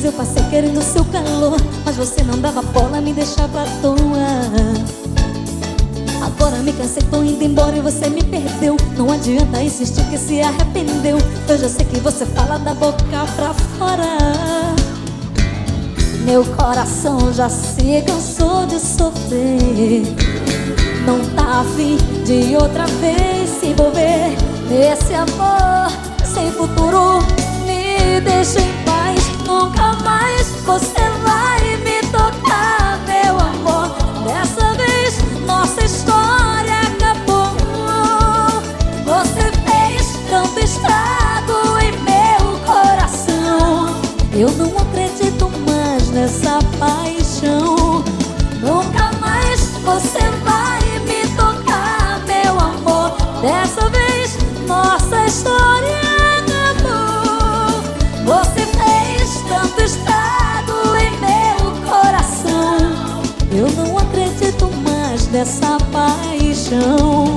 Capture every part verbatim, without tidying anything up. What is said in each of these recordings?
vezes eu passei querendo o seu calor, mas você não dava bola, me deixava à toa. Agora me cansei, tô indo embora e você me perdeu. Não adianta insistir que se arrependeu. Eu já sei que você fala da boca pra fora. Meu coração já se cansou de sofrer. Não tá afim de outra vez se envolver nesse amor sem futuro. Me deixa em paz, nunca mais você vai me tocar, meu amor. Dessa vez nossa história acabou. Você fez tanto estrago em meu coração. Eu não acredito mais nessa paixão. Nunca mais você vai me tocar, meu amor. Dessa vez nossa história acabou. Você fez tanto estrago em meu coração. Eu não acredito mais nessa paixão.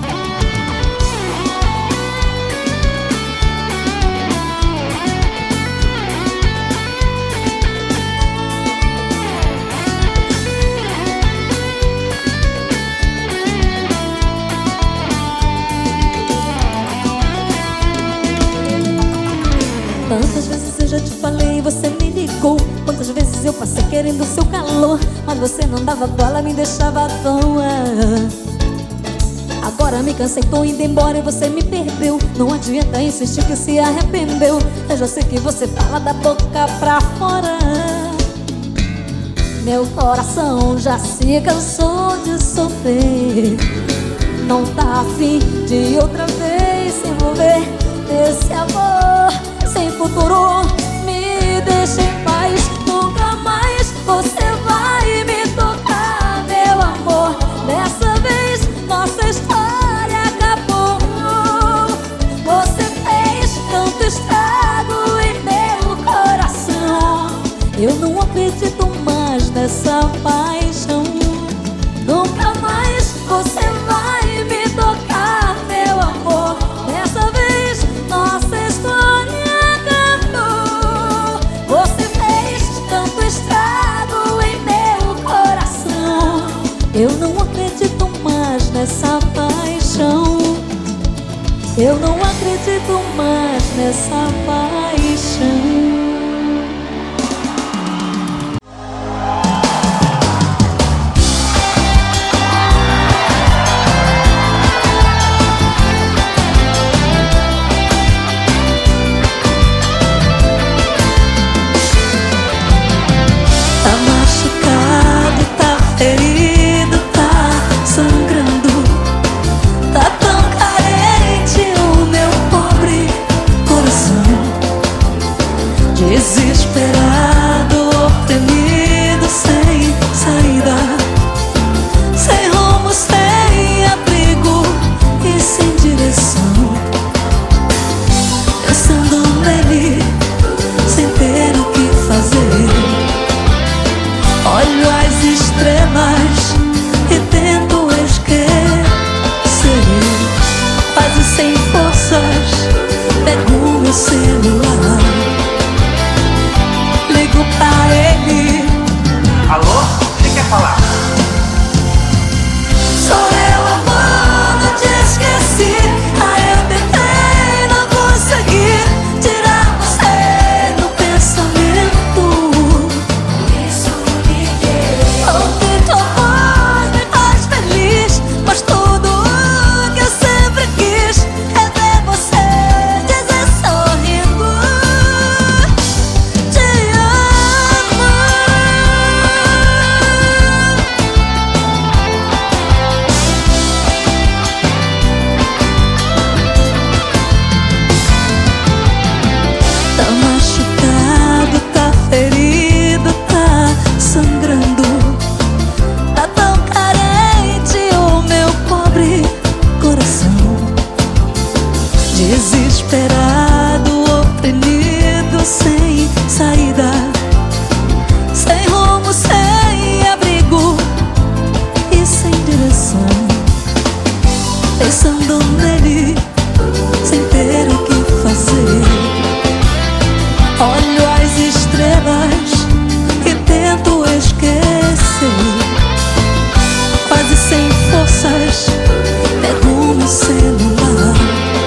Quantas vezes eu já te falei, você me ligou. Quantas vezes eu passei querendo o seu calor, mas você não dava bola, me deixava à toa. Agora me cansei, tô indo embora e você me perdeu. Não adianta insistir que se arrependeu. Eu já sei que você fala da boca pra fora. Meu coração já se cansou de sofrer. Não tá afim de outra vez se envolver nesse amor sem futuro. Me deixa em paz, nunca mais você vai me tocar, meu amor. Dessa vez nossa história acabou. Você fez tanto estrago em meu coração. Eu não acredito mais nessa paixão. Nunca mais você vai me tocar, meu amor. Dessa vez nossa história eu não acredito mais nessa paixão. Eu não acredito mais nessa paixão. Tá machucado, tá ferido, sangrando, tá tão carente o meu pobre coração. Desesperado, oprimido, sem saída, sem rumo, sem abrigo e sem direção. Pensando nele, sem ter o que fazer. Olho as estrelas e tento esquecer. Quase sem forças, pego meu celular, ligo pra ele. Alô? Quem quer falar? Sou eu, amor, não te esqueci. Ah, eu tentei, não consegui tirar você do pensamento. Isso me quer. Ouvir tua voz me faz feliz, mas tudo o que eu sempre quis é ver você dizer sorrindo: te amo. Tá machucado, tá ferido, tá sangrando, tá tão carente o meu pobre coração. Desesperado, oprimido, sem saída, sem rumo, sem abrigo e sem direção. Pensando nele, sem ter o que fazer. Olho as estrelas sem forças, pego o meu celular,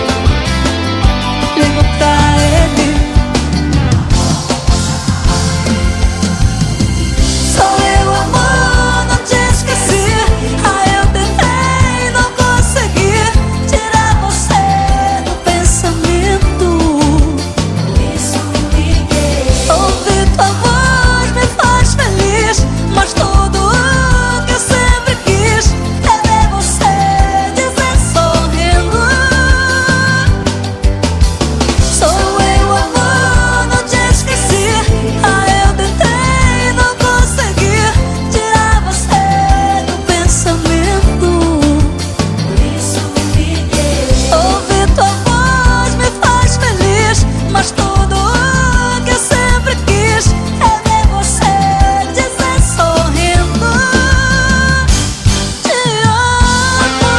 ligo pra ele. Sou eu, amor, não te esqueci. Ah, eu tentei, não consegui tirar você do pensamento. Por isso me liguei. Ouvir tua voz me faz feliz, mas tudo o que eu sempre quis é ver você dizer sorrindo: sou eu, amor, não te esqueci. Ah, eu tentei, não consegui tirar você do pensamento. Por isso me liguei. Ouvir tua voz me faz feliz, mas tudo o que eu sempre quis é ver você dizer sorrindo: te amo.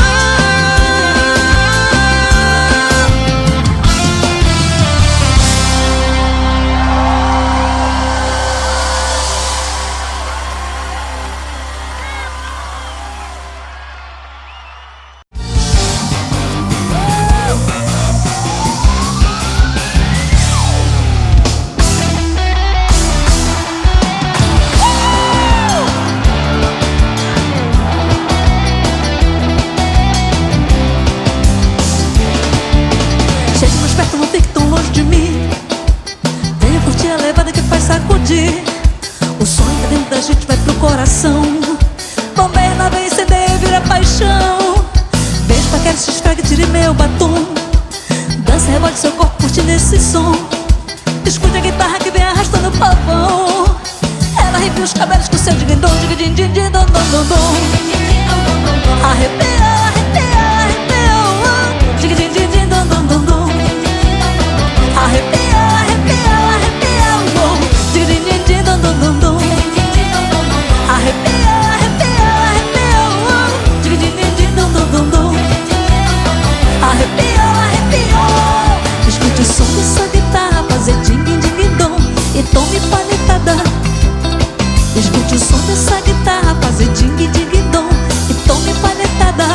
Chega mais perto, não fique tão longe de mim. Venha curtir a levada que faz sacudir. O sonho que dentro da gente vai pro coração. Bombeia na veia, incendeia e vira paixão. Beijo, paquera, se esfrega, tire meu batom. Dança, rebole seu corpo, curtindo esse som. Escute a guitarra que vem arrastando o pavão. Ela arrepia os cabelos com seu ding-dong, ding-ding-ding, dom-dom-dom-dom. Arrepia, arrepia, arrepia, ding-ding-ding, dom-dom-dom-dom. Arrepia, arrepia, arrepia, oh, ding-ding-ding, dom-dom-dom-dom. Arrepia, arrepia, arrepia, oh, ding-ding-ding, dom-dom-dom-dom. Arrepia, arrepia. Escute o som dessa guitarra fazer ding-ding-dom e tome palhetada. Escute o som dessa guitarra fazer ding-ding-dom e tome palhetada.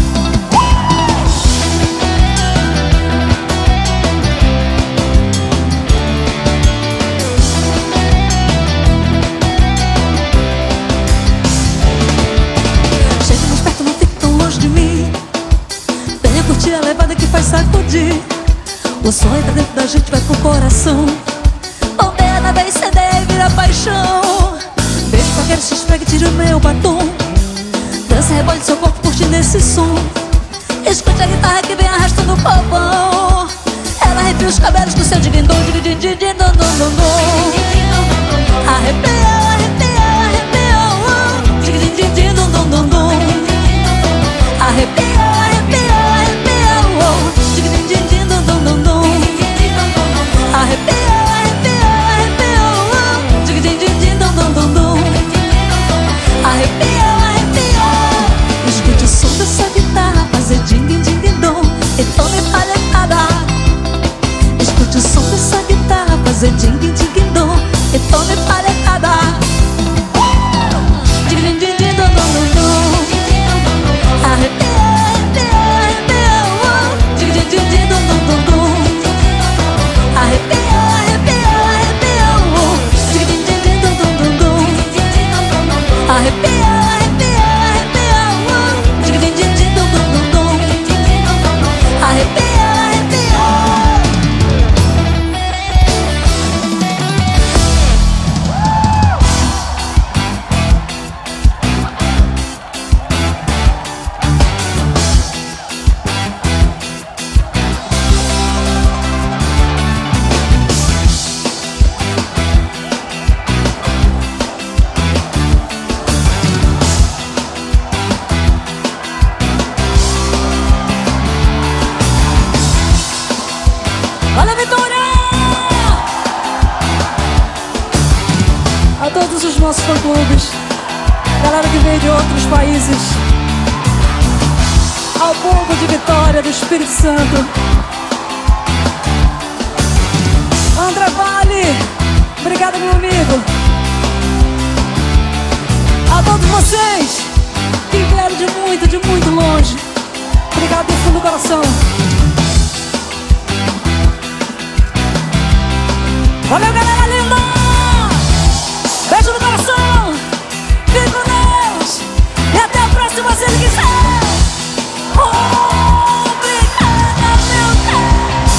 Chega mais perto, não fique tão longe de mim. Venha curtir a levada que faz sacudir. O sonho tá dentro da gente, vai pro coração. Bombeia na veia, incendeia e vira paixão. Beijo, paquera, se esfrega e tira o meu batom. Dança, rebole seu corpo, curtindo esse som. Escute a guitarra que vem arrastando o povão. Ela arrepia os cabelos com seu ding-dong, ding-ding-ding, dom-dom-dom-dom. Arrepia, arrepia, arrepia, oh, ding-ding-ding, dom-dom-dom-dom. Arrepia, arrepia, arrepia, oh, ding-ding-ding, dom-dom-dom-dom. Arrepia, arrepia, arrepia, oh, ding-ding-ding, dom-dom-dom-dom. Arrepia, arrepia. Escute o som dessa guitarra fazer ding-ding-dom e tome palhetada. Escute o som dessa guitarra fazer ding-ding-dom e tome palhetada. Ding-ding-ding, dom-dom-dom-dom. Arrepia, arrepia, arrepia, oh, ding-ding-ding, dom-dom-dom-dom. Arrepia, arrepia, arrepia, oh, ding-ding-ding, dom-dom-dom-dom. Arrepia, arrepia, arrepia, oh, ding-ding-ding, dom-dom-dom-dom. Arrepia, arrepia. Olha a vitória! A todos os nossos fã-clubes, galera que veio de outros países, ao povo de Vitória, do Espírito Santo, André Vale, obrigado, meu amigo. A todos vocês, que vieram de muito, de muito longe. Obrigado do fundo do coração. Valeu, galera linda! Beijo no coração! Fique com Deus! E até a próxima, se ele quiser! Obrigada, meu Deus!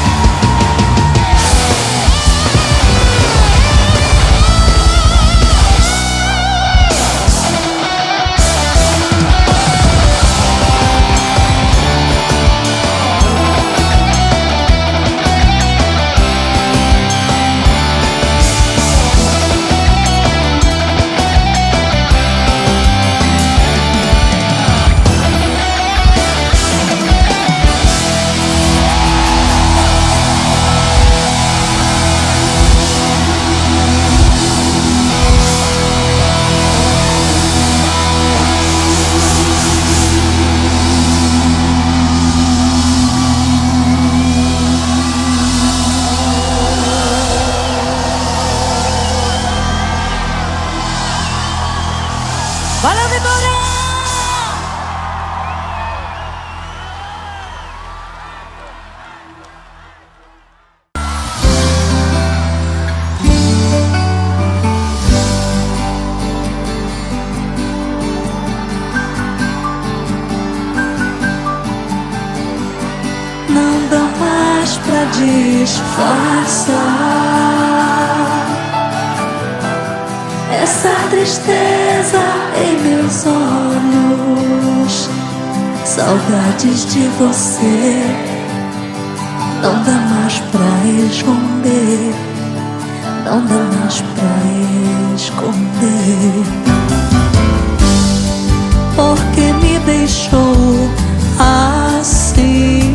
Valeu, Vitória! Não dá mais pra disfarçar essa tristeza em meus olhos, saudades de você. Não dá mais pra esconder, não dá mais pra esconder. Porque me deixou assim?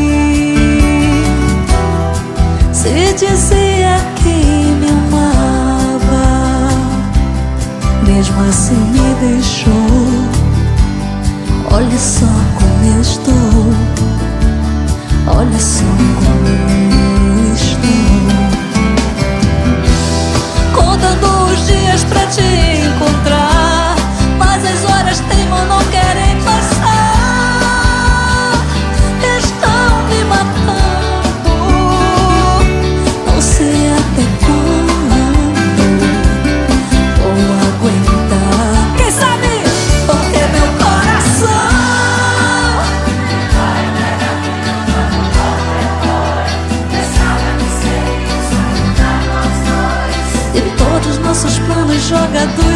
Se dizia que me amava, mesmo assim me deixou. Olha só como eu estou, olha só como eu estou. Contando os dias pra te encontrar, mas as horas teimam, não querem passar. Estão me matando, não sei até quando vou aguentar. Quem sabe? Porque meu coração e todos nossos planos jogados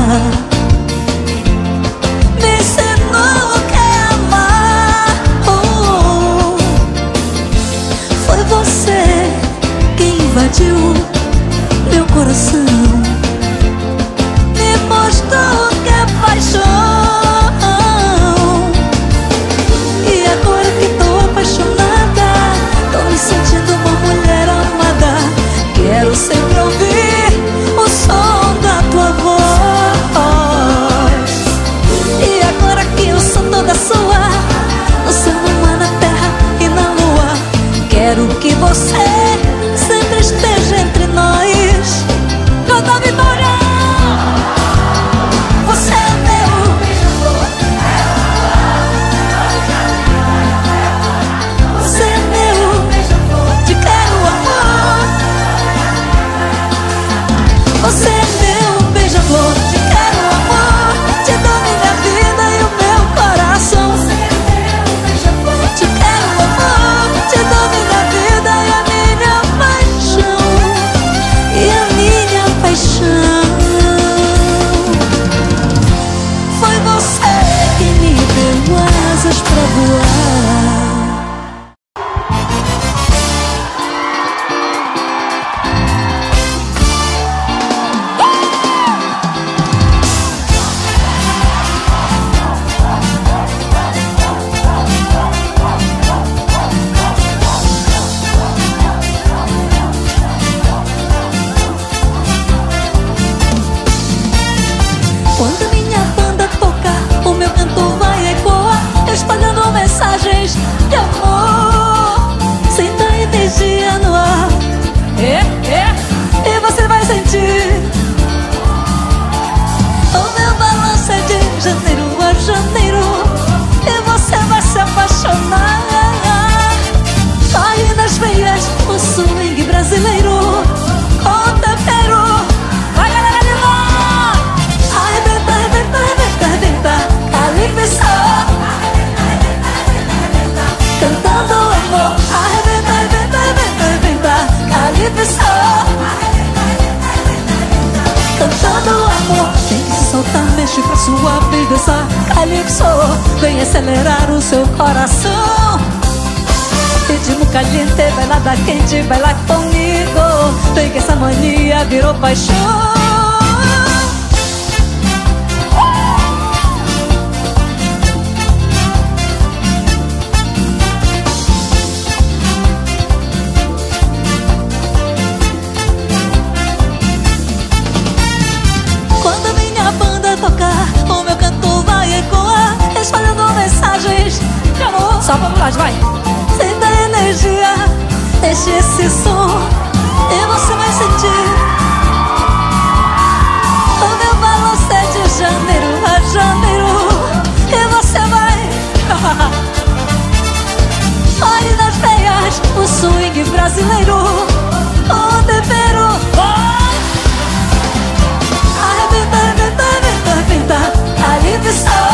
Me ensinou o que é amar. Oh, foi você que invadiu meu coração, me mostrou o que é paixão. E agora que tô apaixonada, tô me sentindo uma mulher amada. Quero sempre ouvir o som da tua voz. E agora que eu sou toda sua, no céu, no mar, na terra e na lua, quero que você sempre esteja entre nós. Toda vitória, você é meu beija-flor, você é meu beija-flor, te quero amor. Você é meu beija-flor, te quero amor, te dou minha vida e o meu coração. Você é meu beija-flor, te quero amor, te dou minha vida e a minha paixão. E a minha paixão. Foi você que me deu asas pra voar. Quando minha banda tocar, o meu canto vai ecoar, espalhando mensagens de amor. Sinta a energia no ar, é, é, e você vai sentir. O meu balanço é de janeiro a janeiro, e você vai se apaixonar. Corre nas veias o swing brasileiro, com tempero. Vai, galera de lá! Arrebenta, arrebenta, arrebenta, arrebenta, calypso. Cantando amor. Arrebenta, arrebenta, arrebenta, arrebenta, calypso. Cantando amor. Tem que se soltar, mexe pra suave e dançar. Calypso, vem acelerar o seu coração. Ritmo caliente, bailada quente, baila comigo. Vem que essa mania virou paixão. Quando minha banda tocar, o meu canto vai ecoar, espalhando mensagens de amor. Só vamos lá, vai! Sinta a energia, deixe esse som e você vai sentir. O meu balanço é de janeiro a janeiro, e você vai. Olhe nas veias o swing brasileiro, o tempero. Arrebenta, arrebenta, arrebenta, arrebenta, calypso.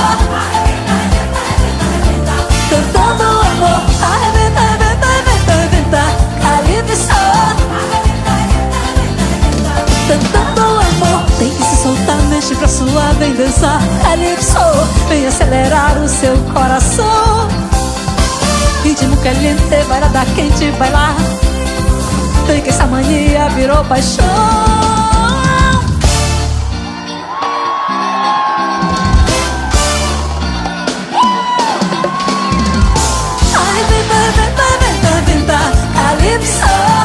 Cantando amor. Arrebenta, arrebenta, arrebenta, arrebenta, calypso. Cantando amor. Tem que se soltar, mexe pra suar, vem dançar. Calypso, vem acelerar o seu coração. Ritmo caliente, bailada quente, bailar. Vem que essa mania virou paixão. Calypso,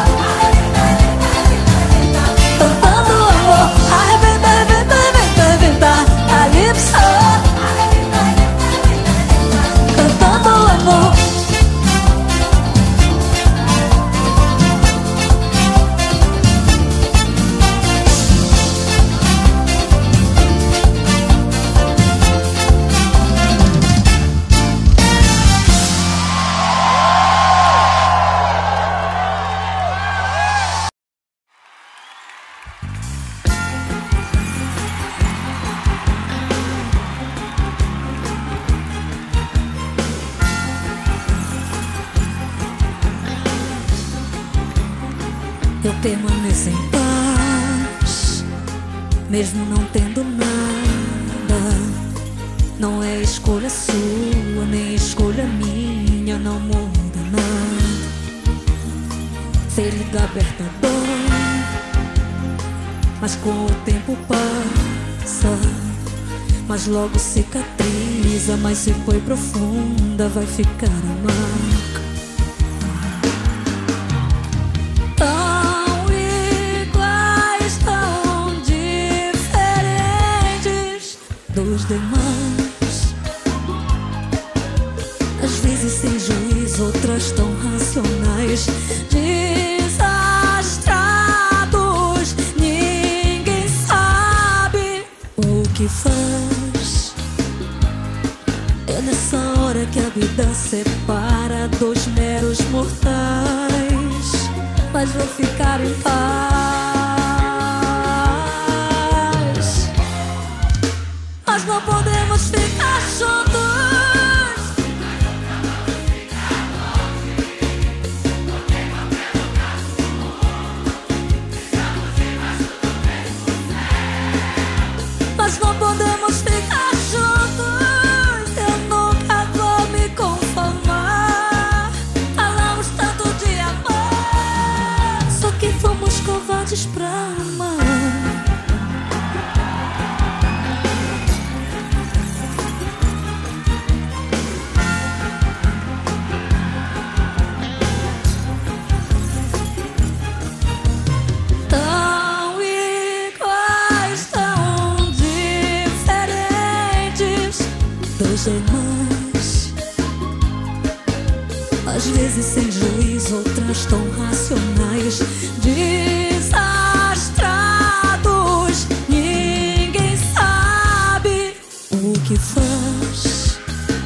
cantando amor. Arrebenta, arrebenta, arrebenta, arrebenta, calypso, cantando amor. Eu permaneço em paz, mesmo não tendo nada. escolha sua, nem escolha minha, não muda nada. Ferida aberta dói, mas com o tempo passa, mas logo cicatriza. Mas se foi profunda, vai ficar a marca. Tão iguais, tão diferentes dos demais, às vezes sem juízo, outras tão racionais. Desastrados, ninguém sabe o que faz. É nessa hora que a vida separa dois meros mortais, mas vou ficar em paz. Mas não podemos ficar juntos. Mas não podemos ficar juntos. Eu nunca vou me conformar. Falamos tanto de amor, só que fomos covardes pra amar. Tão iguais, tão diferentes dos demais, às vezes sem juízo, outras tão racionais. Desastrados, ninguém sabe o que faz.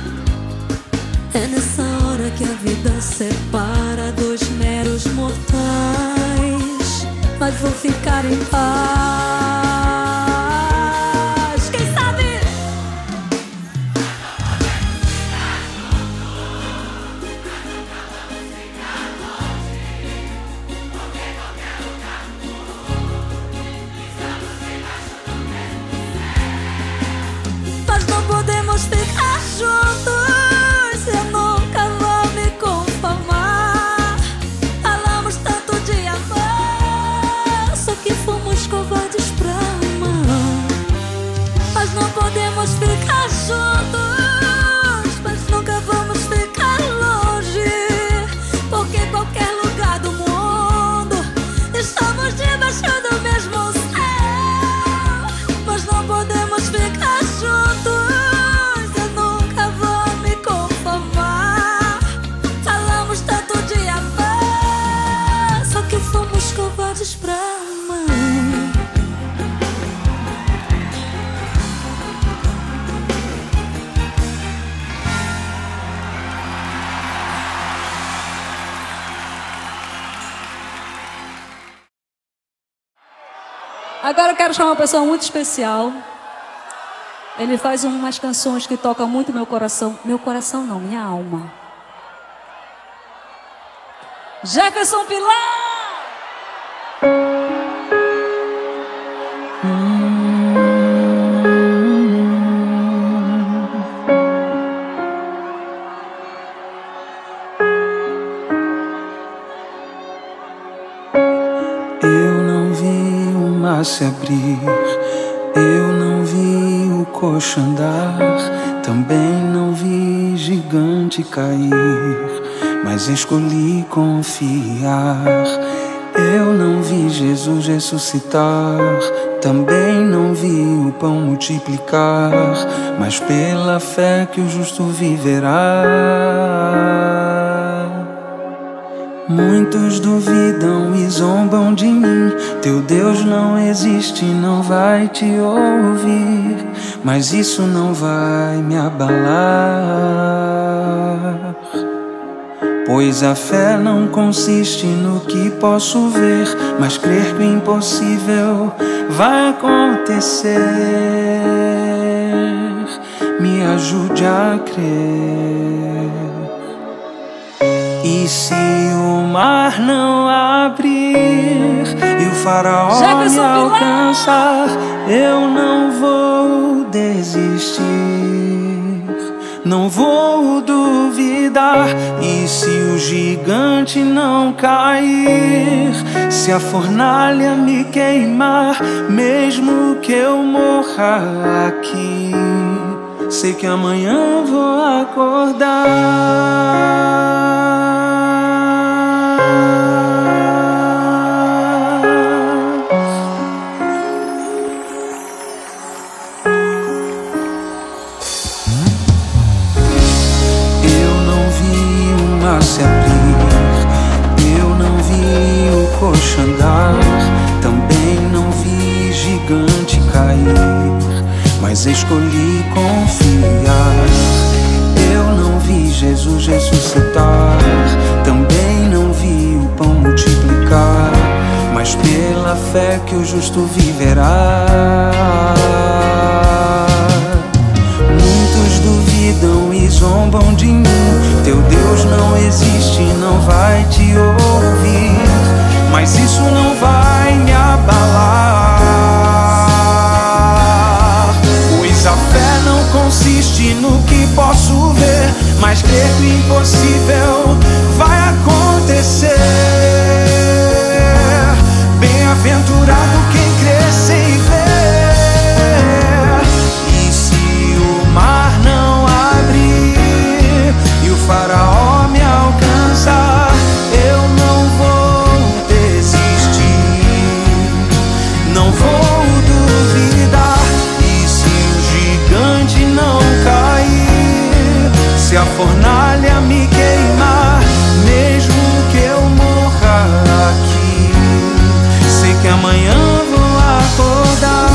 É nessa hora que a vida separa dois meros mortais, mas vou ficar em paz. Quem sabe? Mas não podemos ficar juntos. Eu nunca vou me conformar. Falamos tanto de amor, só que fomos covardes pra amar. Mas não podemos ficar juntos, mas nunca vamos ficar longe, porque em qualquer lugar do mundo estamos debaixo do mesmo céu. Mas não podemos ficar juntos. Eu nunca vou me conformar. Falamos tanto de amor, só que fomos covardes pra amar. Agora eu quero chamar uma pessoa muito especial. Ele faz umas canções que tocam muito meu coração. Meu coração não, minha alma. Jefferson Pilar! Eu não vi o mar se abrir, eu não vi o coxo andar, também não vi gigante cair, mas escolhi confiar. Eu não vi Jesus ressuscitar, também não vi o pão multiplicar, mas pela fé que o justo viverá. Muitos duvidam e zombam de mim. Teu Deus não existe, não vai te ouvir, mas isso não vai me abalar, pois a fé não consiste no que posso ver, mas crer que o impossível vai acontecer. Me ajude a crer. E se o mar não abrir e o faraó me alcançar, eu não vou desistir. não vou duvidar. E se o gigante não cair, se a fornalha me queimar, mesmo que eu morra aqui, sei que amanhã vou acordar. Se abrir, eu não vi o coxo andar, também não vi gigante cair, mas escolhi confiar. Eu não vi Jesus ressuscitar, também não vi o pão multiplicar, mas pela fé que o justo viverá. Muitos duvidam e zombam de mim, teu Deus não existe, não vai te ouvir, mas isso não vai me abalar, pois a fé não consiste no que posso ver, mas crer que o impossível vai acontecer. Bem-aventurado quem crê sem ver. E se o mar não abrir e o faraó me alcançar, eu não vou desistir, não vou duvidar. E se o gigante não cair, se a fornalha me queimar, mesmo que eu morra aqui, sei que amanhã vou acordar.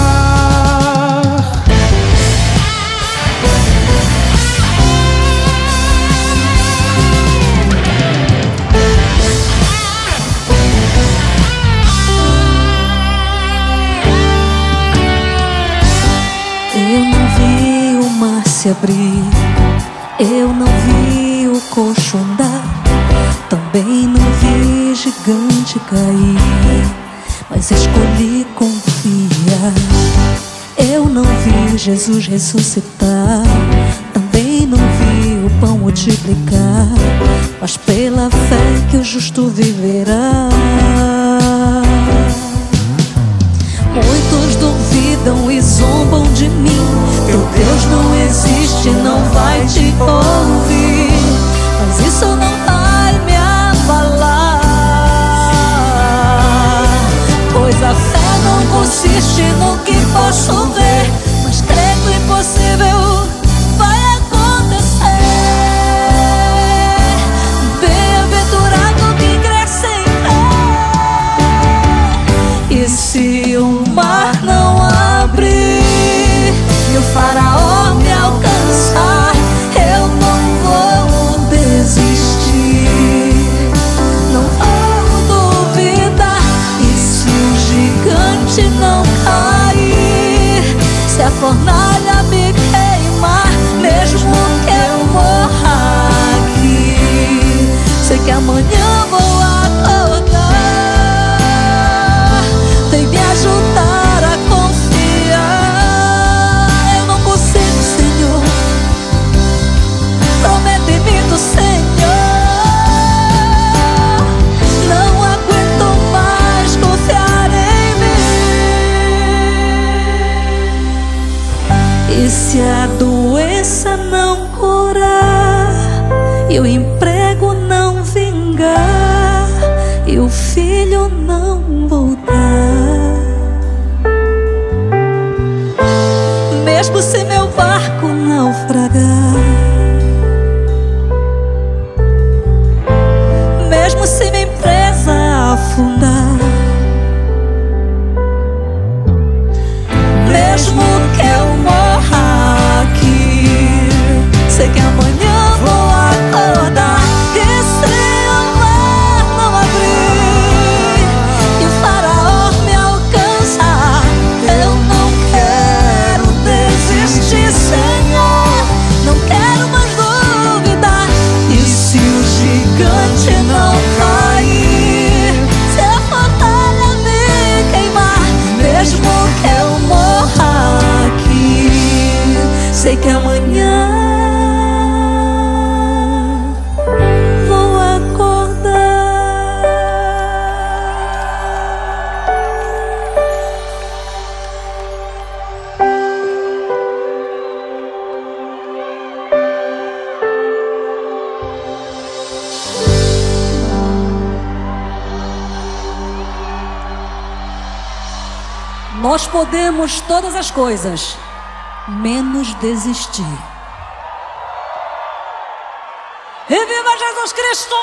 Eu não vi o mar se abrir, eu não vi o coxo andar, também não vi gigante cair, mas escolhi confiar. Eu não vi Jesus ressuscitar, também não vi o pão multiplicar, mas pela fé que o justo viverá. Muitos duvidam e zombam de mim, teu Deus não existe, não vai te ouvir, mas isso não vai me abalar, pois a fé não consiste no que posso ver, mas crer que o impossível vai acontecer. Bem-aventurado quem crê sem fé. E se o mar não abrir e o faraó me alcançar, eu não vou desistir, não vou duvidar. E se o gigante não cair, se a fornalha me queimar, mesmo que eu morra aqui, sei que amanhã vou acordar. Vem me ajudar a confiar. Eu não consigo, Senhor, promete em mim do Senhor. Não aguento mais confiar em mim. E se a doença não curar, e o emprego não vingar, e o filho não voltar, mesmo se meu barco naufragar, mesmo se minha empresa afundar, mesmo que eu morra aqui, sei que amanhã vou acordar. E se o mar não abrir e o faraó me alcançar, eu não quero desistir, Senhor, não Nós podemos todas as coisas, menos desistir. E viva Jesus Cristo!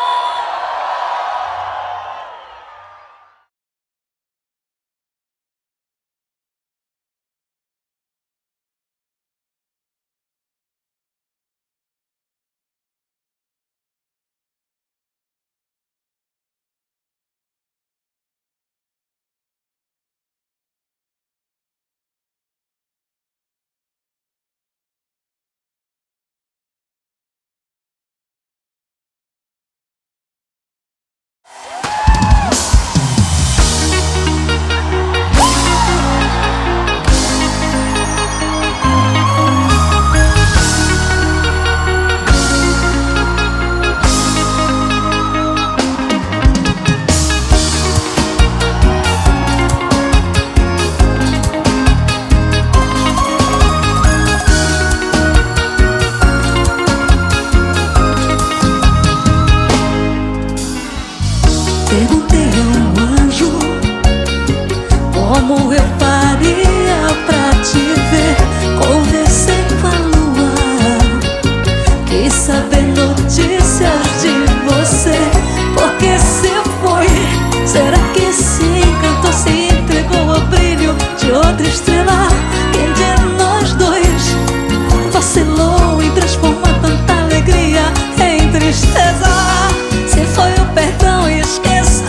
Perguntei a um anjo como eu faria pra te ver. Conversei com a lua, quis saber notícias de você. Porque se foi, será que se encantou, se entregou ao brilho de outra estrela? Quem de nós dois vacilou e transformou tanta alegria em tristeza? Se foi o perdão, esqueça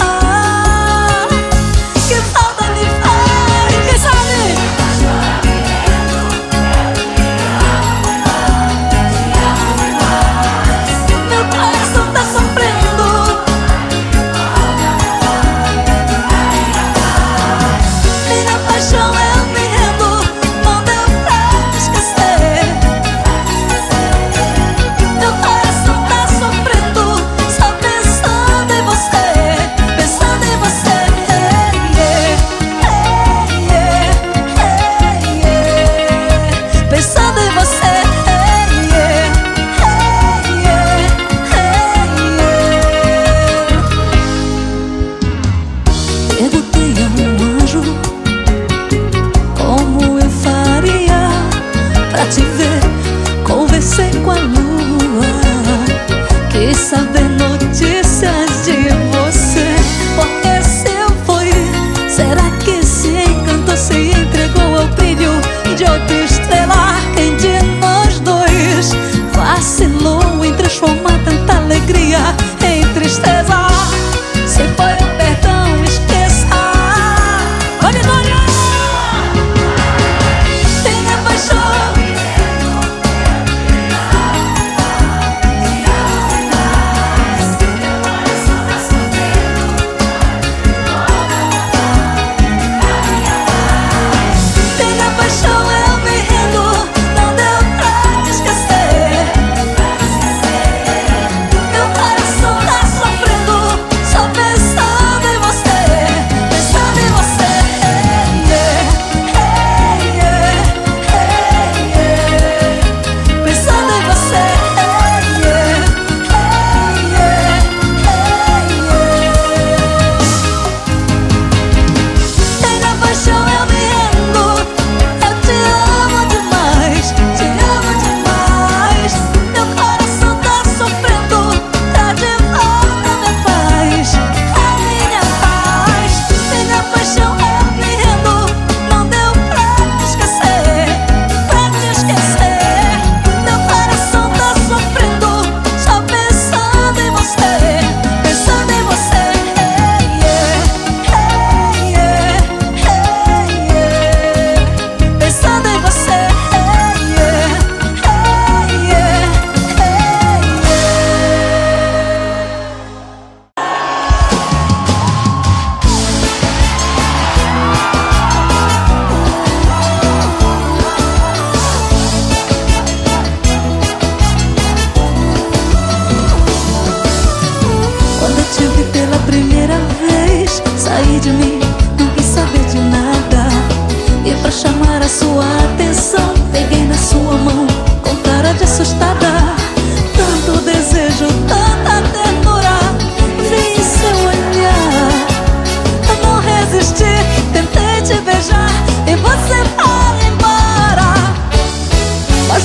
que falta me faz. Quem sabe? Meu coração tá sofrendo. Minha paixão eu me rendo, não deu pra esquecer. Meu coração tá sofrendo, só pensando em você, pensando em você. Pensando em você. Perguntei a um anjo como eu faria pra te ver. Conversei com a lua, quis saber notícias de você. Porque se eu fui, será que se encantou, se entregou ao brilho de outra estrela? Quem de nós dois vacilou em transformar tanta alegria em tristeza? Se foi o perdão, esqueça. Olha, Dória! Tenha paixão. Tenha paixão, eu me rendo, não deu pra te esquecer. Meu coração tá sofrendo, só pensando em você, pensando em você. Pensando em você. Tenha paixão, eu me rendo. Eu te amo demais, te amo demais. Meu coração tá sofrendo, tá de volta a minha paz, a minha paz. Tenha paixão, eu me rendo, não deu pra te esquecer, pra te esquecer. Meu coração tá sofrendo, só pensando em você, pensando em você. Pensando em você. Quando eu te vi pela primeira vez, saí de mim, não quis saber de nada. E pra chamar a sua atenção, peguei na sua mão com cara de assustada. Tanto desejo, tanta ternura, vi em seu olhar. Eu não resisti, tentei te beijar,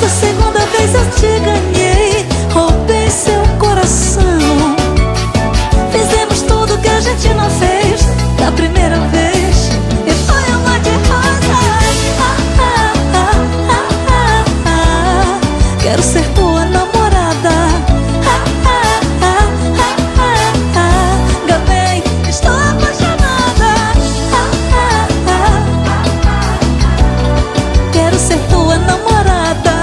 Mas a segunda vez eu te ganhei, roubei seu coração. Fizemos tudo que a gente não fez da primeira vez, e foi uma de rosas. Ah, ah, ah, ah, ah, ah. Quero ser tua namorada. Ah, ah, ah, ah, ah, ah. Gamei, estou apaixonada. Ah, ah, ah. Quero ser tua namorada.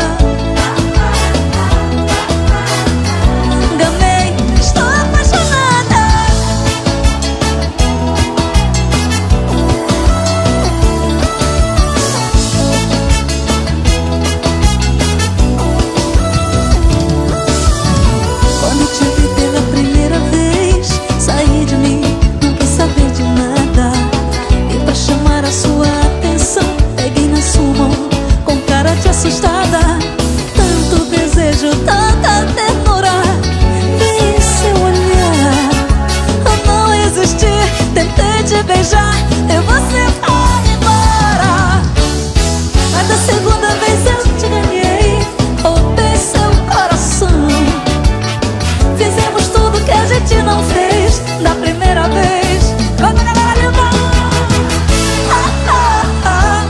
Gamei, estou apaixonada. Quando te vi pela primeira vez, saí de mim, não quis saber de nada. E pra chamar a sua atenção, peguei na sua mão com cara de assustada. Tanto desejo, tanta ternura, vi seu olhar. Eu não resisti, tentei te beijar e você foi embora. Mas da segunda vez eu te ganhei, roubei seu coração. Fizemos tudo que a gente não fez da primeira vez. Quando a galera limpa. Ah, ah, ah.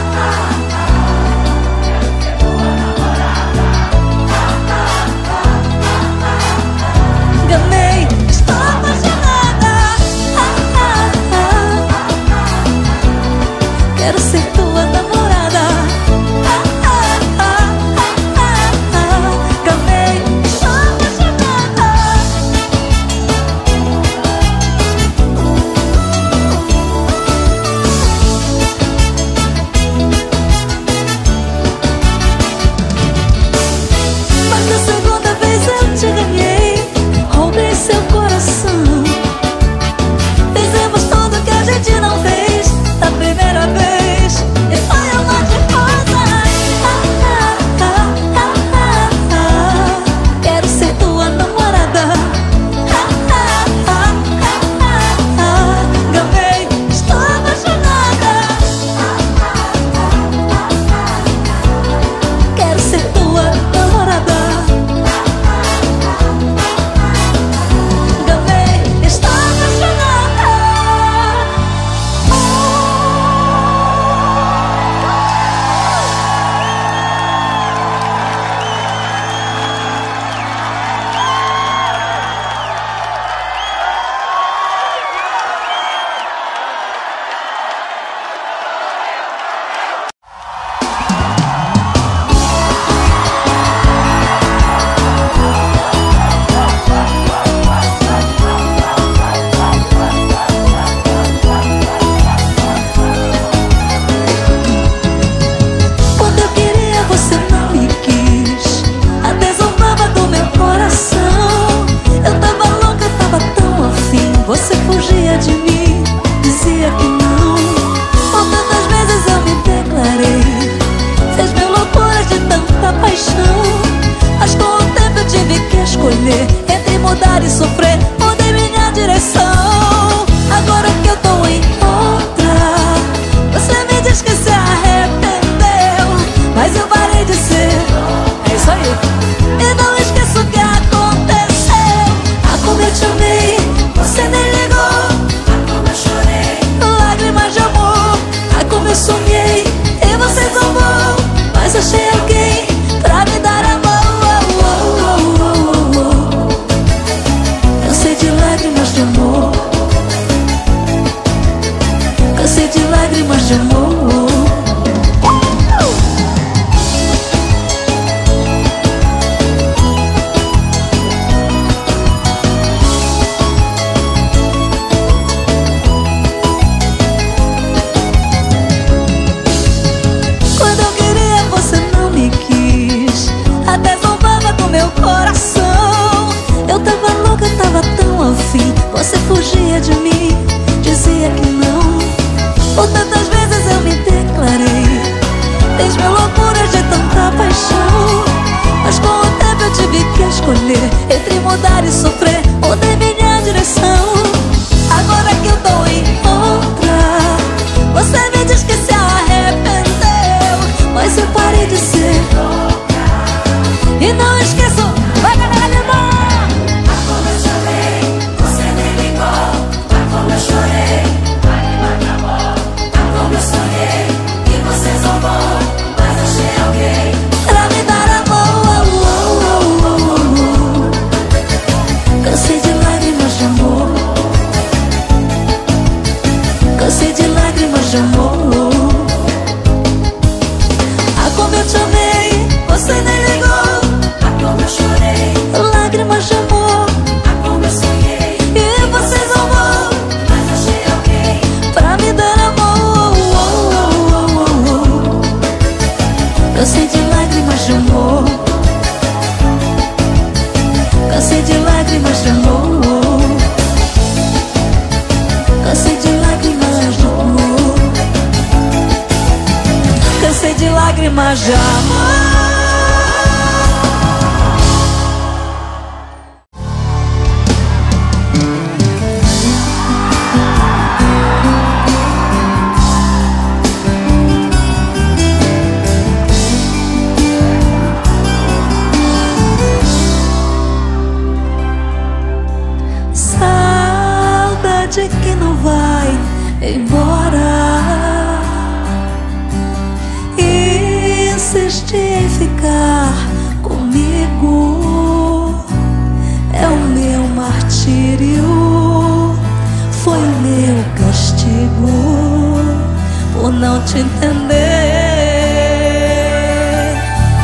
Gamei, estou apaixonada. Ah, ah, ah. Quero ser tua namorada. Ah, ah, ah, ah, ah. Gamei, estou apaixonada. Mas da segunda vez eu te ganhei, roubei seu coração. Fizemos tudo que a gente não fez da primeira vez, e foi uma de rosas. Ah, ah, ah, ah, ah, ah. Quero ser tua namorada. Ah, ah, ah, ah, ah, ah. Gamei, estou apaixonada. Quero ser tua namorada. Gamei, estou apaixonada. Quando eu queria você não me quis, até zombava do meu coração. Eu tava louca, tava tão afim, você fugia de mim, dizia que não. Por tantas vezes eu me declarei, fez mil loucuras de tanta paixão. Mas com o tempo eu tive que escolher entre mudar e sofrer, mudei minha direção. Agora que eu tô em outra, você me diz que se arrependeu, mas eu parei de ser. É isso aí. E não esqueço o que aconteceu. Ah, como eu te amei, você nem ligou. Ah, como eu chorei, lágrimas de amor. Ah, como eu sonhei, e você zombou. Mas achei alguém pra me dar a mão. Cansei de lágrimas de amor. Cansei de lágrimas de amor. Quando eu queria você não me quis, até zombava do meu coração. Eu tava louca, tava tão afim, você fugia de mim, dizia que não. Por tantas vezes eu me declarei, fez mil loucuras de tanta paixão. Mas com o tempo eu tive que escolher entre mudar e sofrer, mudei minha direção. Agora que eu tô em outra, você me diz que se arrependeu, mas eu parei de ser. de amor. Cansei de lágrimas de amor. Cansei de lágrimas de amor. Cansei de lágrimas de amor. Que não vai embora, insiste em ficar comigo. É o meu martírio, foi o meu castigo por não te entender.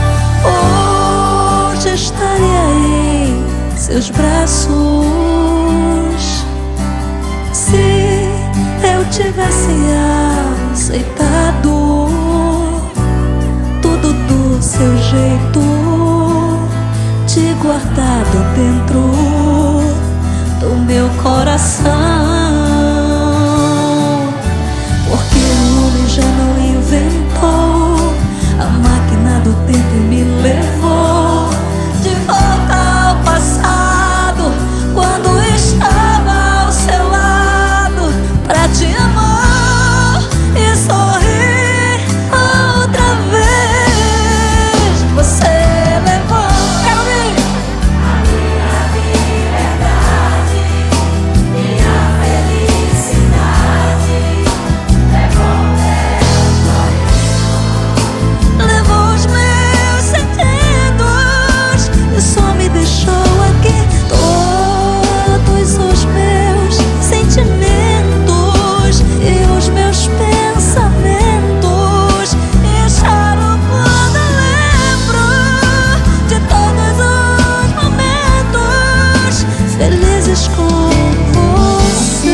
Hoje estaria em seus braços se eu tivesse aceitado tudo do seu jeito, te guardado dentro do meu coração. Porque o homem já não inventou a máquina do tempo e me levou de volta ao passado, quando estava ao seu lado, pra te amar e sorrir outra vez. Você levou, quero ouvir, a minha liberdade, minha felicidade. Levou meu sorriso, levou os meus sentidos e só me deixou aqui todos os meus sentimentos e os meus pensamentos. E choro quando lembro de todos os momentos felizes com você.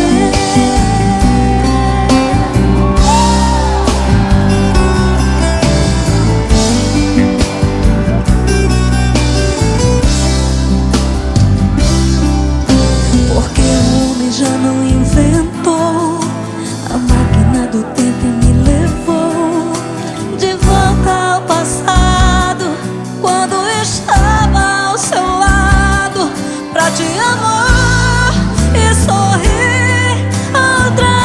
Porque o homem já não inventou a máquina do tempo e me levou de volta ao passado, quando estava ao seu lado, pra te amar e sorrir outra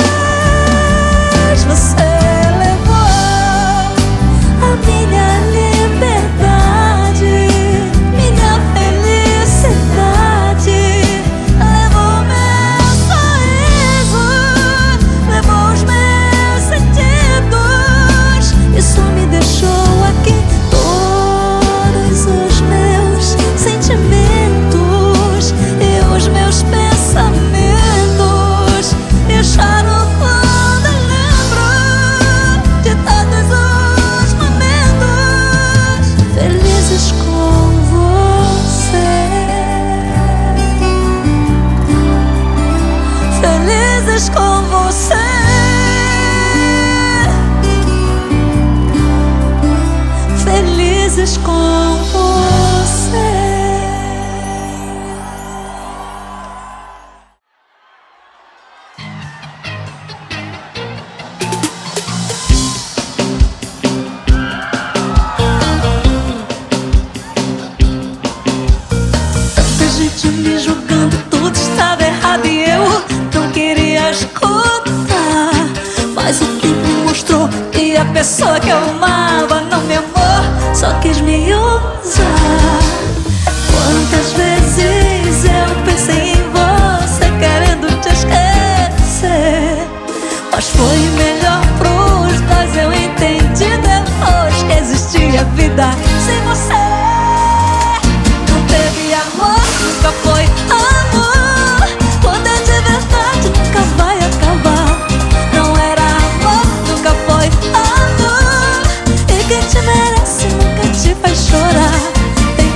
vez. Você levou a minha liberdade, minha felicidade. Levou meu sorriso, levou os meus sentidos e só me deixou aqui todos os meus sentimentos e os meus pensamentos. E choro quando lembro de todos os momentos felizes com você. Felizes com você. Felizes com você. Tanta gente me julgando, tudo estava errado e eu não queria escutar. Mas o tempo mostrou que a pessoa que eu amava não me amou, só quis me usar. Quantas vezes eu pensei em você, querendo te esquecer, mas foi melhor pros dois. Eu entendi depois que existia vida sem você. Não teve amor, nunca foi amor. Quando é de verdade nunca vai acabar. Não era amor, nunca foi amor. E quem te merece nunca te faz chorar. Tem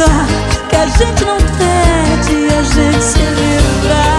vida que a gente não perde e a gente se livra.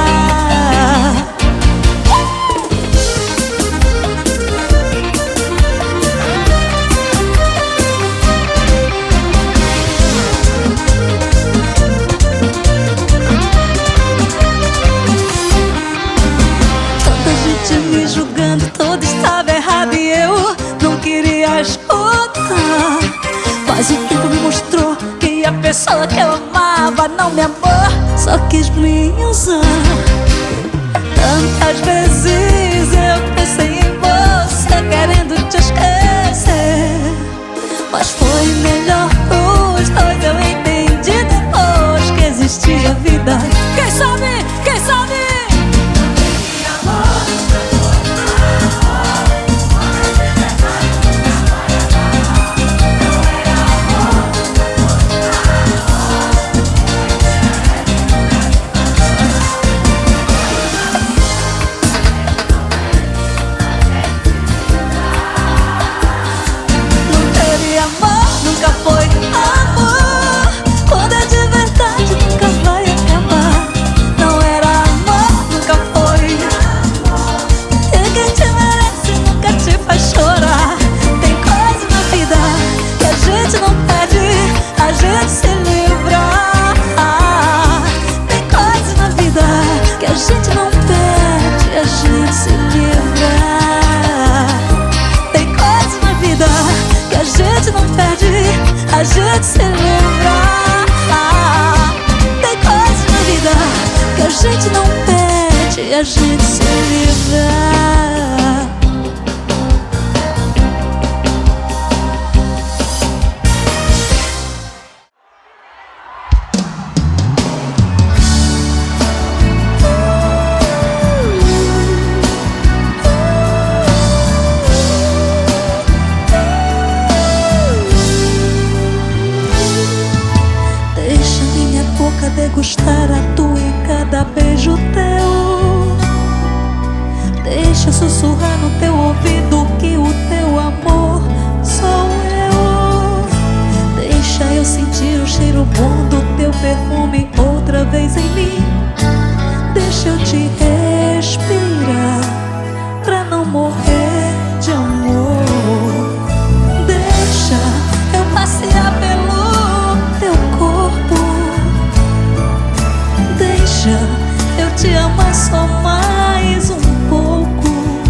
Me julgando, tudo estava errado e eu não queria escutar. Mas o tempo me mostrou que a pessoa que eu amava não me amou, só quis me usar. Tantas vezes eu pensei em você, querendo te esquecer, mas foi melhor pros dois. Eu entendi depois que existia vida. Quem sabe, quem sabe? A gente se livra. Tem coisas na vida que a gente não perde e a gente se livra. Degustar a tua em cada beijo teu. Deixa sussurrar no teu ouvido que o teu amor sou eu. Deixa eu sentir o cheiro bom do teu perfume outra vez em mim. Deixa eu te respirar pra não morrer de amor. Deixa eu passear pelo teu corpo. Deixa eu te amar só mais um pouco.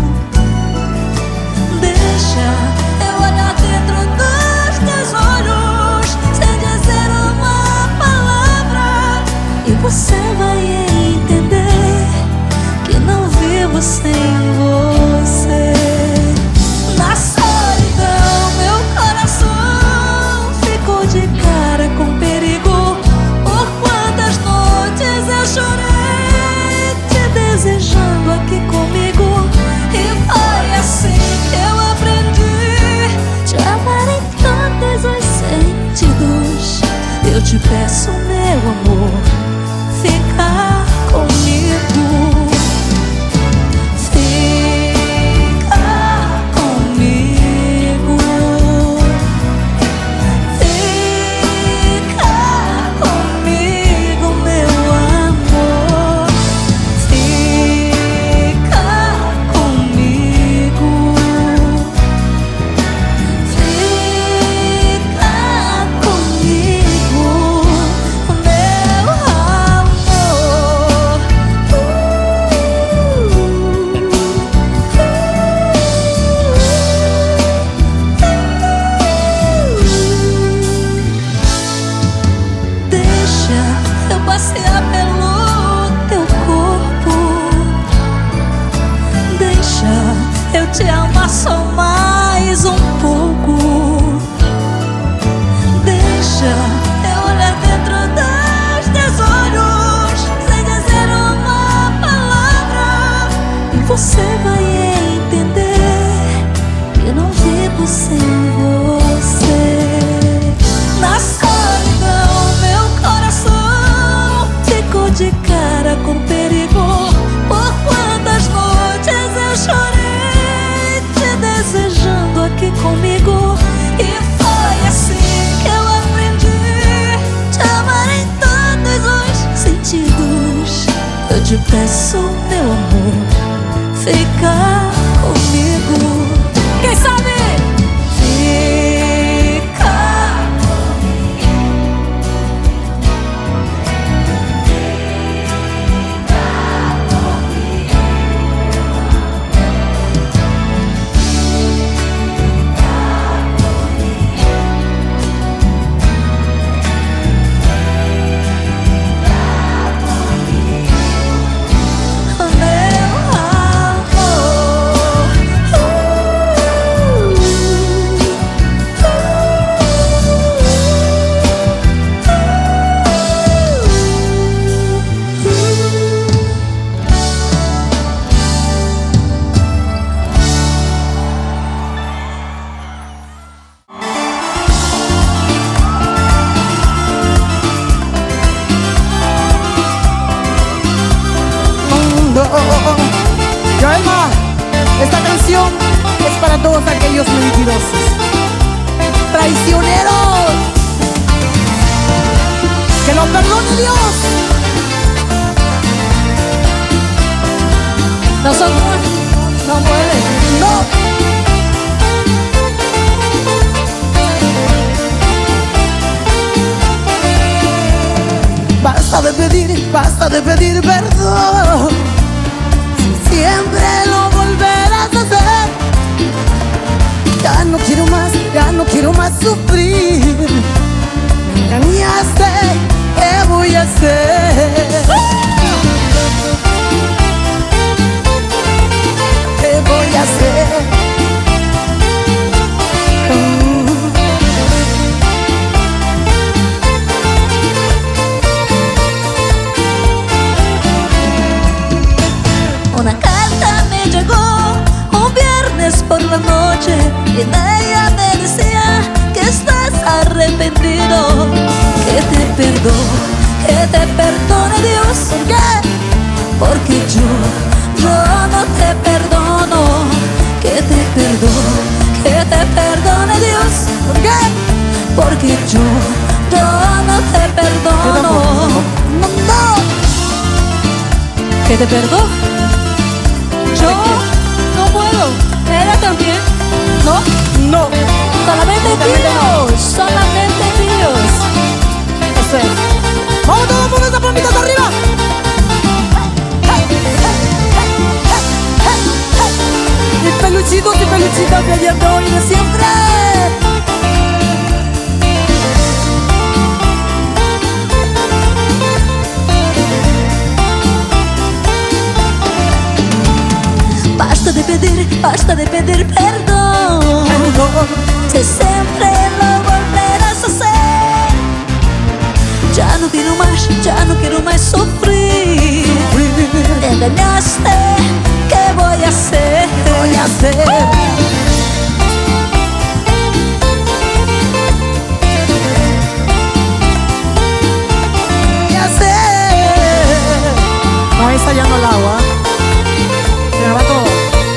Deixa eu olhar dentro dos teus olhos sem dizer uma palavra, e você vai entender que não vivo sem você. Na solidão meu coração ficou de cara com perigo. Por quantas noites eu chorei te desejando aqui comigo. E foi assim que eu aprendi te amar em todos os sentidos. Eu te peço, meu amor, fica comigo. Passear pelo teu corpo. Deixa eu te amar só mais um pouco. Deixa eu olhar dentro dos teus olhos sem dizer uma palavra, e você vai entender que não vivo sem você. Na solidão meu coração te peço, meu amor, fica comigo. Quem sabe? Fica Joelma, esta canción es para todos aquellos mentirosos, traicioneros. Que lo perdone Dios. Nosotros no puede. No. Basta de pedir, basta de pedir perdón. Siempre lo volverás a hacer. Ya no quiero más, ya no quiero más sufrir. Me engañaste, ¿qué voy a hacer? ¿Qué voy a hacer? Una carta me llegó un viernes por la noche y en ella me decía que estás arrepentido, que te perdone, que te perdone Dios. ¿Por qué? Porque yo, yo no te perdono. Que te perdone, que te perdone Dios. ¿Por qué? Porque yo, yo no te perdono. No, no. ¿Que te perdono? Yo no puedo. ¿Ella también? ¿No? No. Solamente Dios. Solamente Dios. Eso es. Vamos todos con esas palmitas arriba. Mis peluchitos y peluchitas de ayer, de hoy y de siempre. Basta de pedir, basta de pedir perdón. Si siempre lo volverás a hacer. Ya no quiero más, ya no quiero más sufrir. Me engañaste, ¿qué voy a hacer? ¿Qué voy a hacer? ¿Qué hacer? No, esa ya no la agua. Se me va todo.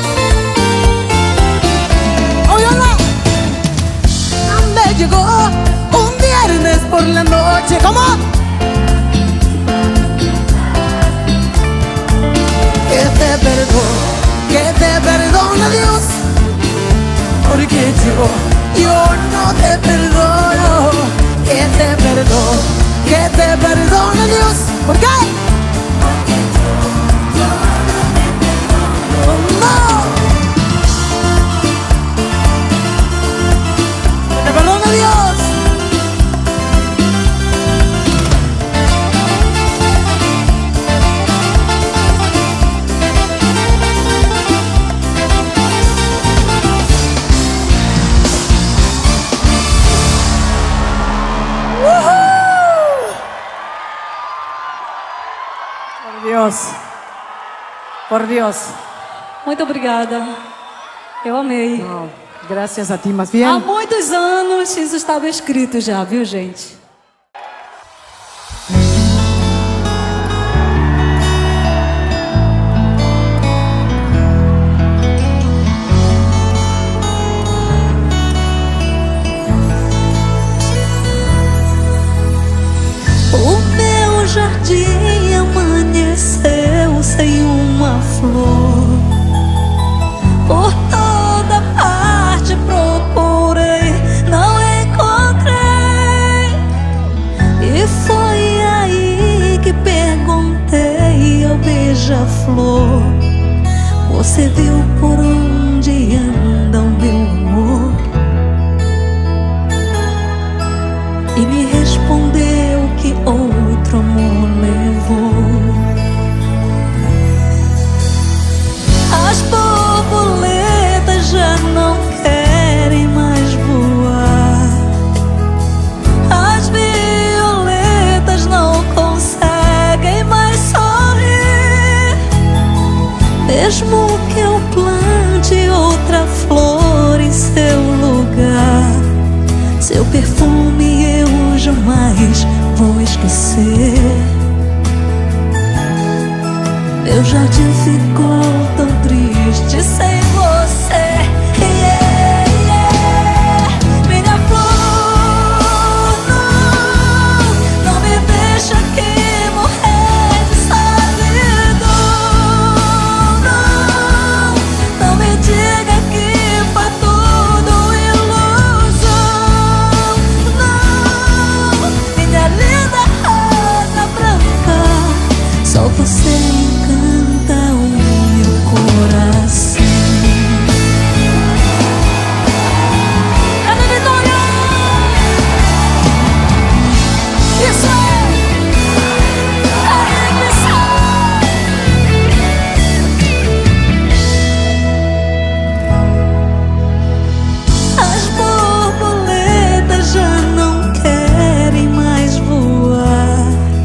¡Óyala! Me llegó un viernes por la noche. ¿Cómo? Que te perdone, que te perdone Dios. Porque yo, yo no te perdono. Que te perdone, que te perdone Dios. ¿Por qué? No. Que te perdone Dios. Por Dios, por Dios. Muito obrigada. Eu amei. Não, graças a ti, mas bien. Há muitos anos isso estava escrito já, viu, gente? O meu jardim amanheceu beija-flor. Você viu por onde anda o meu amor e me respondeu que outro amor levou. As borboletas já não querem mais voar, as violetas não conseguem mais sorrir. Mesmo que eu plante outra flor em seu lugar, seu perfume eu jamais vou esquecer. Meu jardim ficou tão triste sem você. Yeah, yeah. Minha flor, não, não me deixa aqui morrer de solidão. Não, não me diga que foi tudo ilusão. Não, minha linda rosa branca, só você encanta o meu coração. Cadê Vitória? Isso é a missão. As borboletas já não querem mais voar,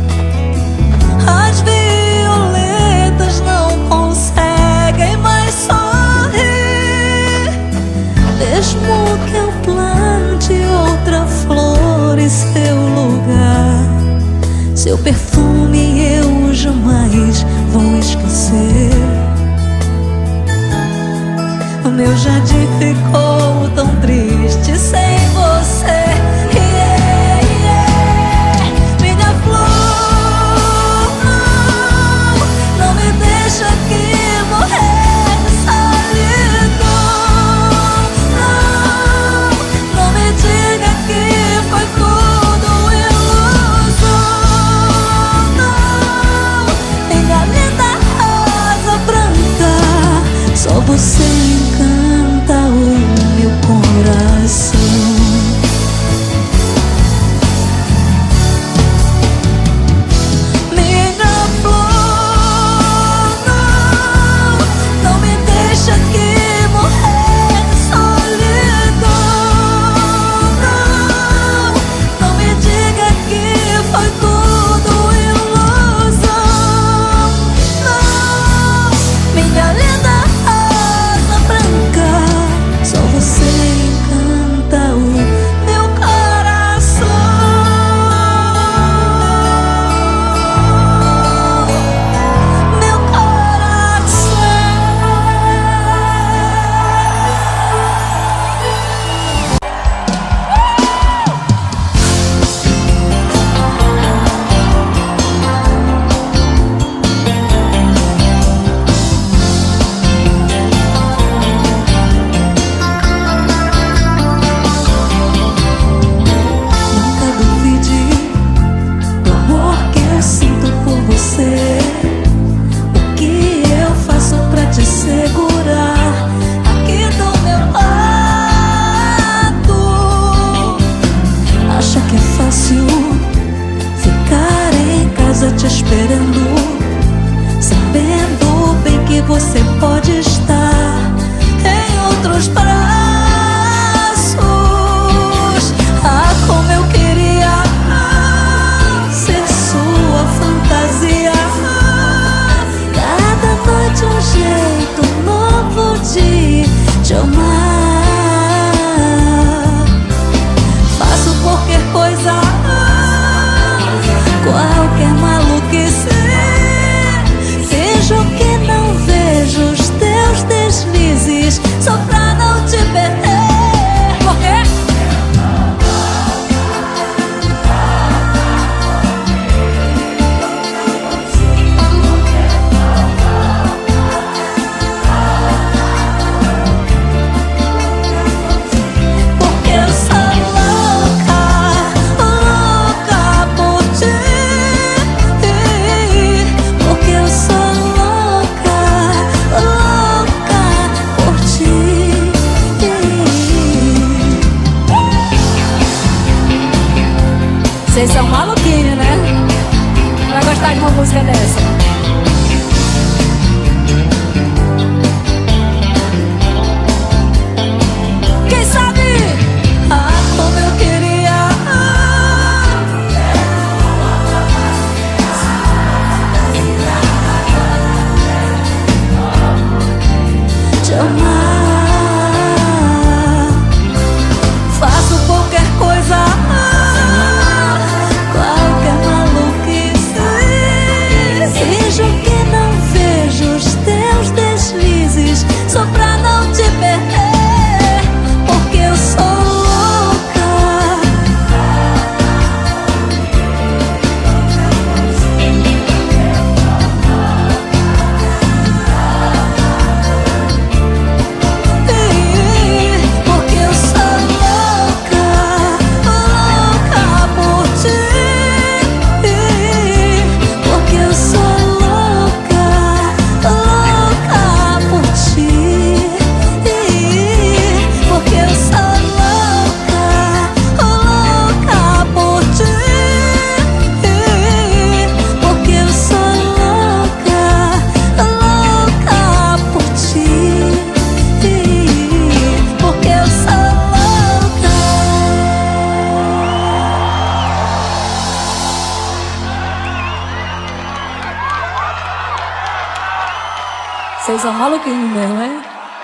as violetas não conseguem mais sorrir. Mesmo que eu plante outra flor em seu lugar, seu perfume eu jamais vou esquecer. O meu jardim ficou tão triste sem você. Yeah, yeah. Minha flor, não, não me deixa aqui morrer de solidão. Não, não me diga que foi tudo ilusão. Não, minha linda rosa branca, só você encanta o meu coração. Vocês são maluquinhos, né? Vai gostar de uma música dessa. Quem sabe? Ah, como eu queria te amar. Faço qualquer coisa, qualquer maluquice, finjo que não vejo os teus deslizes, só pra não te perder, porque eu sou louca. Porque eu sou louca, louca por ti. Porque eu sou louca, louca por ti. Porque eu sou louca, louca por ti. Porque eu sou louca, louca por ti. Porque eu sou louca. Vocês são maluquinhos mesmo, hein?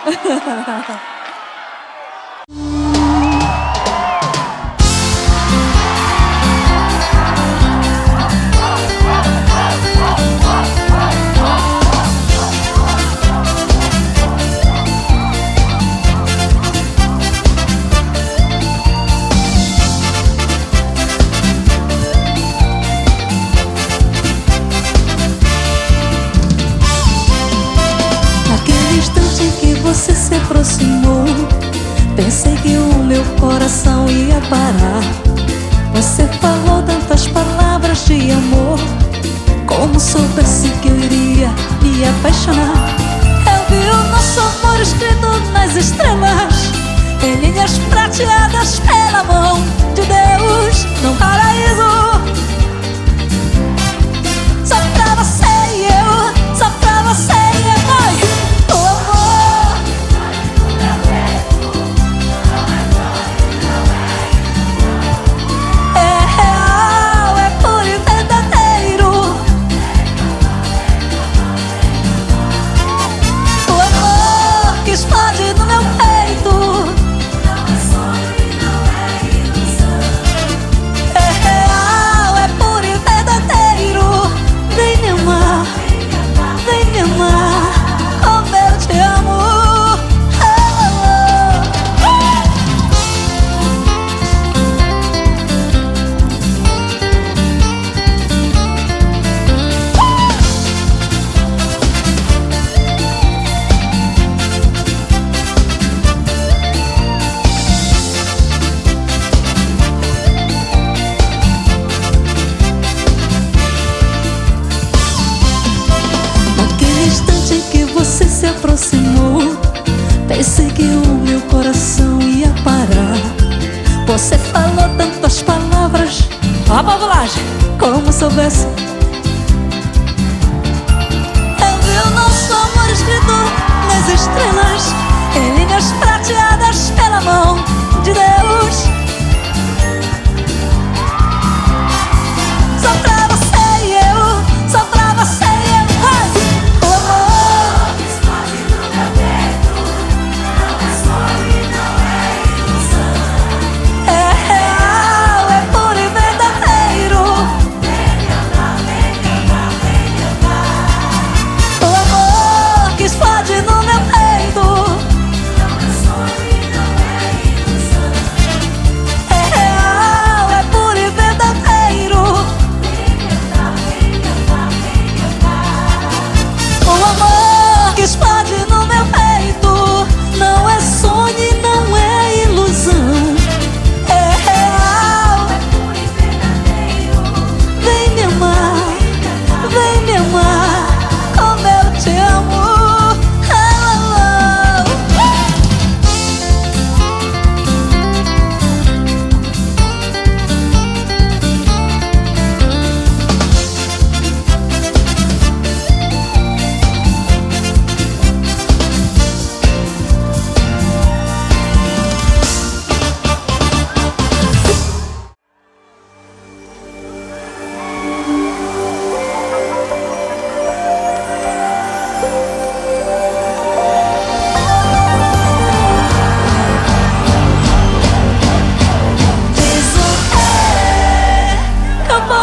Naquele instante em que você se aproximou, pensei que o meu coração ia parar. Você falou tantas palavras de amor, como soubesse que eu iria me apaixonar. Eu vi o nosso amor escrito nas estrelas, em linhas prateadas pela mão de Deus, num paraíso. Só pra você e eu, só pra você e eu. O amor é real, é puro e verdadeiro. O amor que explode no meu peito é real, é puro e verdadeiro. Vem me amar, vem me amar, como eu te amo. Oh, oh, Naquele instante em que você se aproximou, pensei que o meu coração ia parar. Você falou tantas palavras, ó babulagem, como soubesse. Eu vi o nosso amor escrito nas estrelas, em linhas prateadas pela mão de Deus. Só pra você e eu, só pra você e eu. Vai! O amor é real, é puro e verdadeiro. O amor que explode no meu peito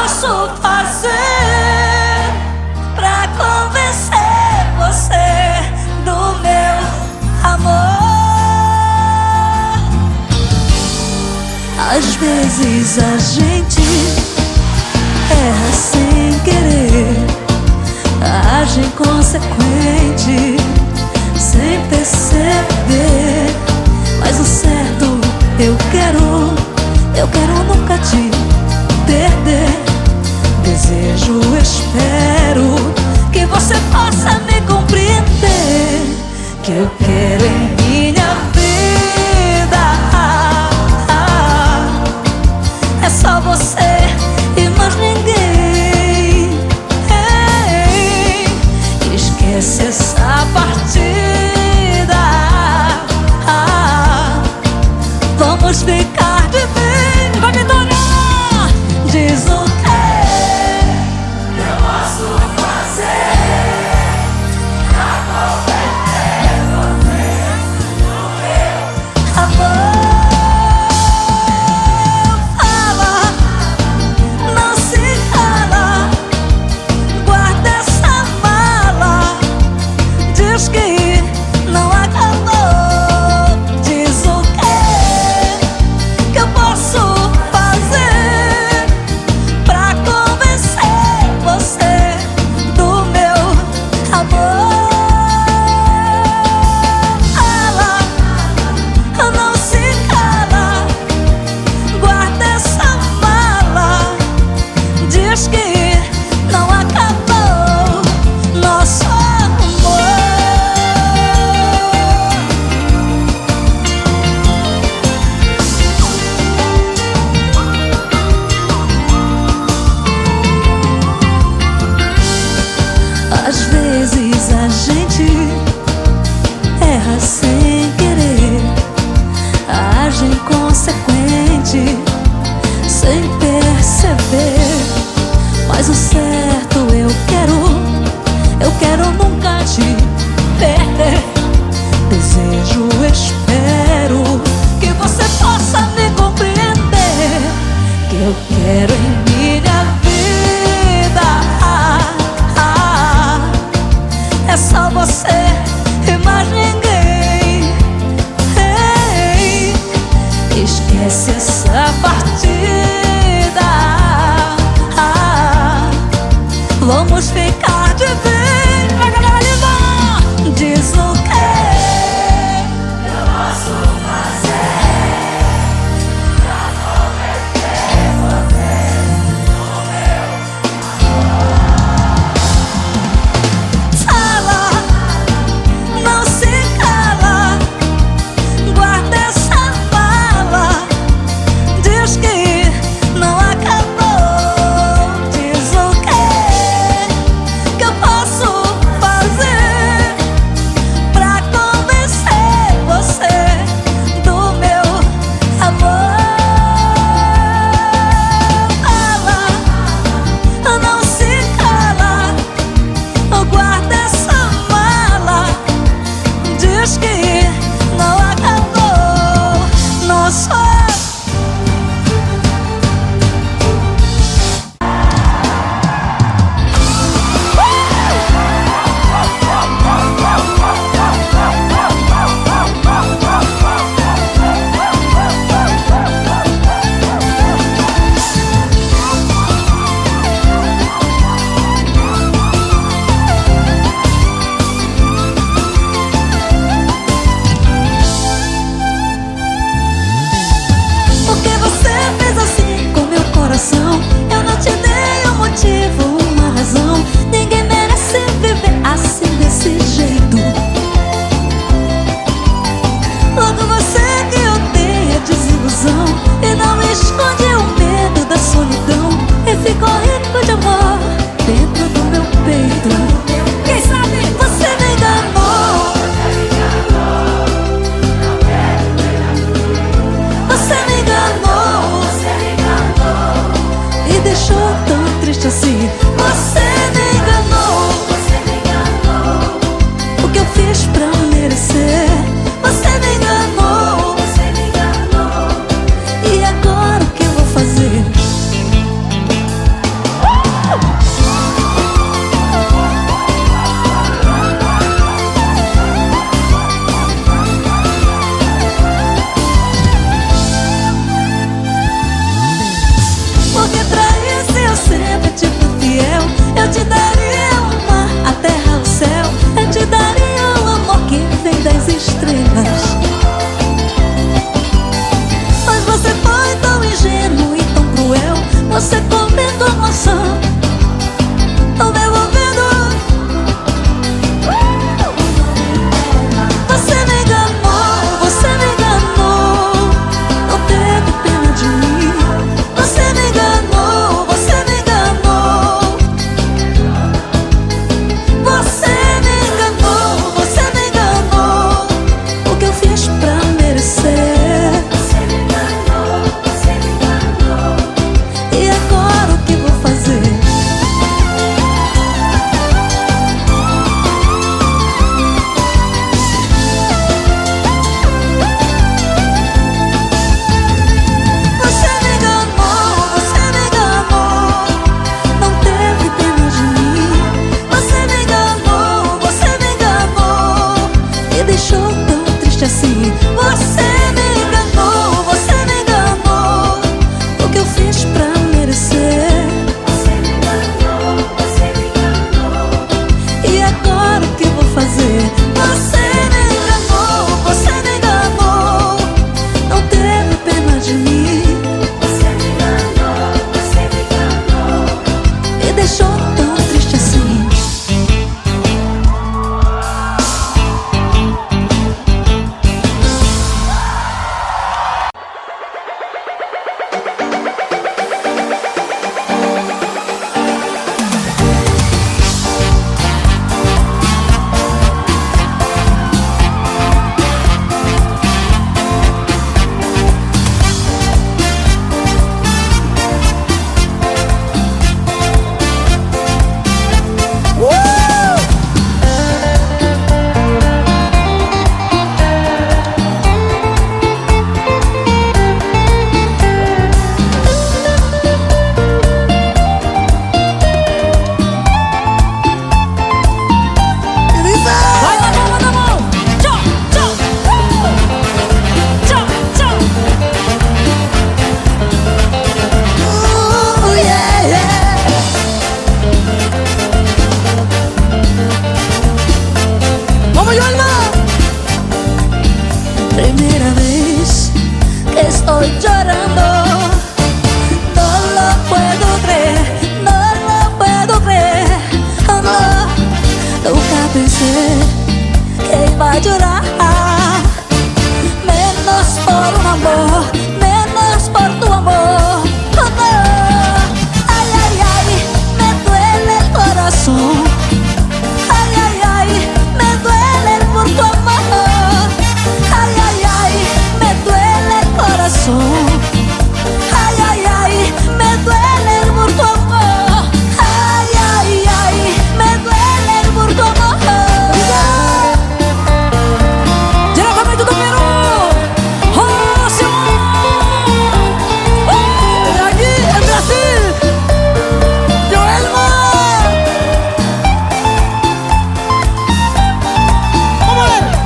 posso fazer pra convencer você do meu amor? Às vezes a gente erra sem querer, age inconsequente sem perceber. Mas o certo eu quero, eu quero nunca te perder. Desejo, espero que você possa me compreender, que eu quero em minha vida é só você e mais ninguém. Ei, esquece essa partida, vamos ficar de bem. Vai, Vitória! Diz o que eu posso fazer pra converter você no meu amor. Fala, não se cala, guarda essa mala, diz que não acabou. Diz o que que eu posso fazer pra convencer você do meu amor. Fala, não se cala, guarda essa mala, diz que não acabou nosso amor. Às vezes a gente erra sem querer, age inconsequente sem perceber. Mas o certo eu quero, eu quero nunca te perder. Desejo, espero que você possa me compreender, que eu quero em minha vida é só você e mais ninguém. Ei, esquece essa partida, vamos ficar de bem. Vai, galera, Lima! Diz o que eu posso fazer pra converter você no meu Fala, não se cala, guarda essa mala, diz que não acabou. Diz o que que eu posso fazer pra convencer você do meu amor. Fala, não se cala, guarda essa mala, diz que não acabou nosso amor. Por que você fez assim com meu coração? Eu não te dei um motivo, uma razão. Ninguém merece viver assim desse jeito. Logo você que odeia desilusão e não esconde o medo da solidão, e ficou rico de amor dentro do meu peito. Quem sabe você me enganou, você me enganou, me deixou tão triste assim. Você me enganou, o que eu fiz pra merecer? Você me enganou, e agora o que eu vou fazer? deixou tão triste assim. Primera vez que estoy llorando, no lo puedo creer, no lo puedo creer, no, nunca pensé que iba a llorar, menos por un amor, menos por tu amor, no. Ay, ay, ay, me duele el corazón, ay, ay, ay, me duele por tu amor. Ay, ay, ay, me duele por tu amor. Ay, ay, ay, me duele por tu amor. Diretamente do Peru, Rosimar. De aquí, en Brasil, Joelma. Vamos a ver.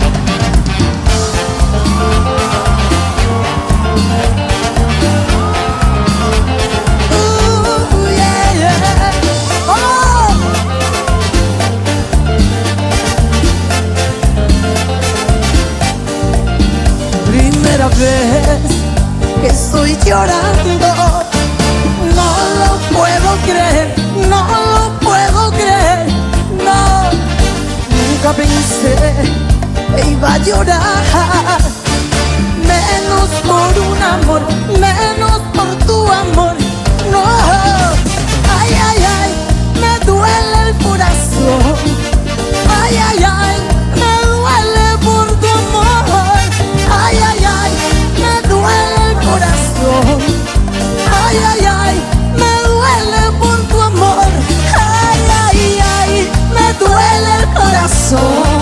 Primera vez que estoy llorando, no lo puedo creer, no lo puedo creer, no. Nunca pensé que iba a llorar, menos por un amor, menos por tu amor, no. Ay, ay, ay, me duele el corazón, ay, ay, ay, me duele por tu amor. Ay, ay, ay, me duele el corazón. Ay, ay, ay, me duele por tu amor. Ay, ay, ay, me duele el corazón.